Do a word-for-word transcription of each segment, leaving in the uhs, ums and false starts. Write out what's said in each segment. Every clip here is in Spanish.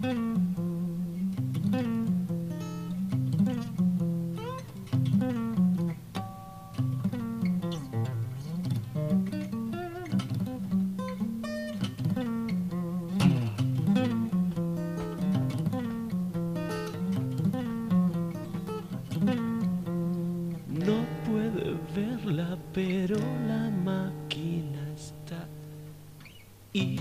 No puede verla, pero la máquina está ahí.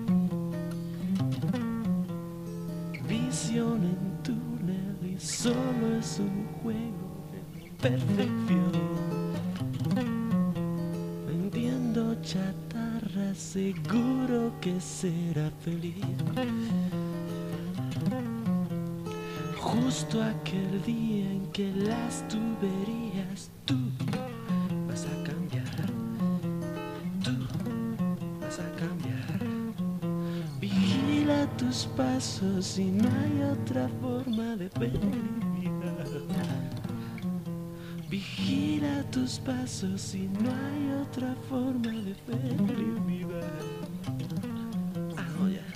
Visión en túnel y solo es un juego de perfección. Vendiendo chatarra, seguro que será feliz. Justo aquel día en que las tuberías tú vas a cambiar, tú vas a cambiar. Vigila tus pasos y no hay otra forma de felicidad. Vigila tus pasos y no hay otra forma de felicidad. Ah, oh, yeah.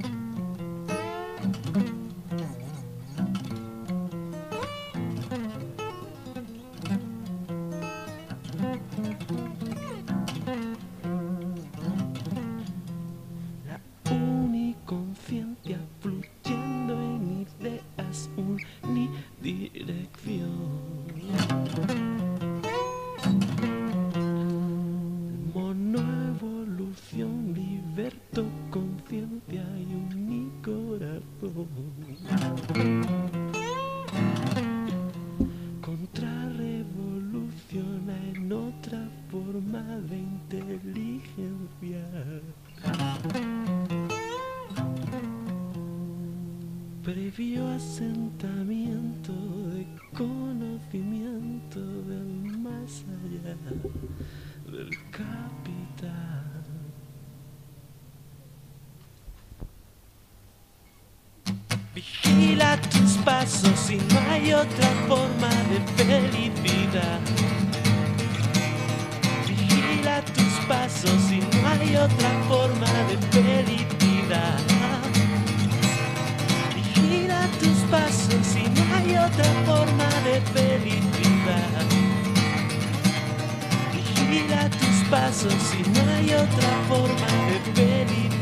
La uniconciencia fluyendo en ideas unidirección. Monoevolución, liberto conciencia y unicorazón. Contrarrevoluciona en otra forma de inteligencia. Previo asentamiento de conocimiento del más allá del capital. Vigila tus pasos y no hay otra forma de felicidad. Vigila tus pasos y no hay otra forma de felicidad. Vigila tus pasos y no hay otra forma de felicidad. Vigila tus pasos y no hay otra forma de felicidad.